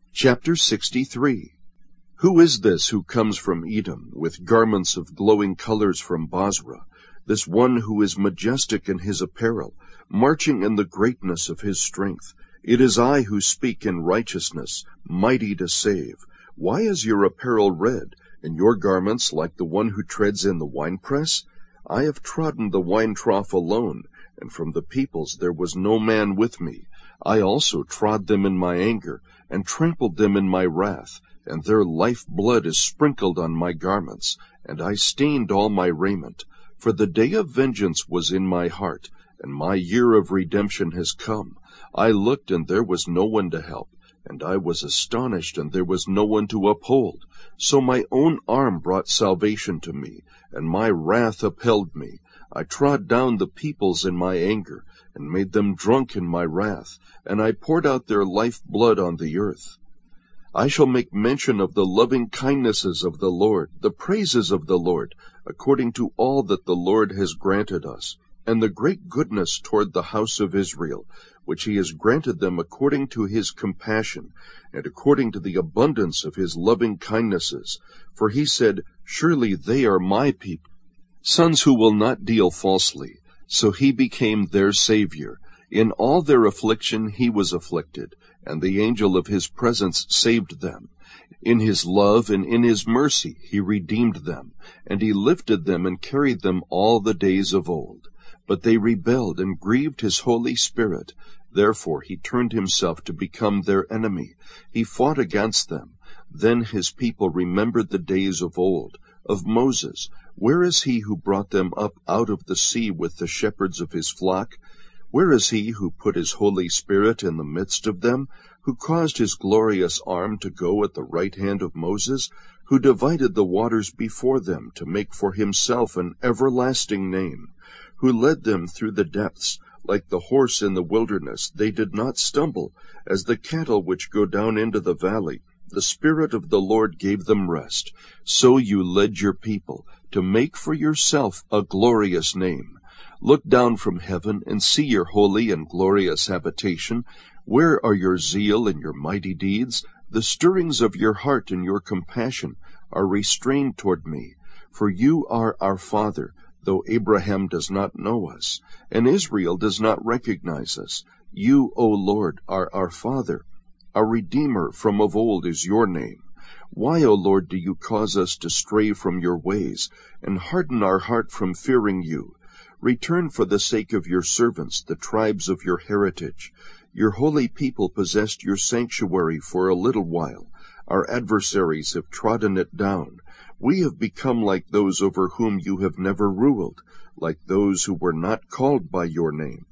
Chapter 63. Who is this who comes from Edom, with garments of glowing colors from Bozrah, this one who is majestic in his apparel, marching in the greatness of his strength? It is I who speak in righteousness, mighty to save. Why is your apparel red, and your garments like the one who treads in the winepress? I have trodden the wine trough alone, and from the peoples there was no man with me. I also trod them in my anger, and trampled them in my wrath, and their life blood is sprinkled on my garments, and I stained all my raiment. For the day of vengeance was in my heart, and my year of redemption has come. I looked, and there was no one to help, and I was astonished, and there was no one to uphold. So my own arm brought salvation to me, and my wrath upheld me. I trod down the peoples in my anger, and made them drunk in my wrath, and I poured out their life blood on the earth. I shall make mention of the loving kindnesses of the Lord, the praises of the Lord, according to all that the Lord has granted us, and the great goodness toward the house of Israel, which he has granted them according to his compassion, and according to the abundance of his loving kindnesses. For he said, Surely they are my people, sons who will not deal falsely. So he became their Savior. In all their affliction he was afflicted, and the angel of his presence saved them. In his love and in his mercy he redeemed them, and he lifted them and carried them all the days of old. But they rebelled and grieved his Holy Spirit. Therefore he turned himself to become their enemy. He fought against them. Then his people remembered the days of old, of Moses. Where is he who brought them up out of the sea with the shepherds of his flock? Where is he who put his Holy Spirit in the midst of them, who caused his glorious arm to go at the right hand of Moses, who divided the waters before them to make for himself an everlasting name, who led them through the depths? Like the horse in the wilderness, they did not stumble, as the cattle which go down into the valley. The Spirit of the Lord gave them rest. So you led your people, to make for yourself a glorious name. Look down from heaven and see your holy and glorious habitation. Where are your zeal and your mighty deeds? The stirrings of your heart and your compassion are restrained toward me. For you are our Father, though Abraham does not know us, and Israel does not recognize us. You, O Lord, are our Father. Our Redeemer from of old is your name. Why, O Lord, do you cause us to stray from your ways, and harden our heart from fearing you? Return for the sake of your servants, the tribes of your heritage. Your holy people possessed your sanctuary for a little while. Our adversaries have trodden it down. We have become like those over whom you have never ruled, like those who were not called by your name.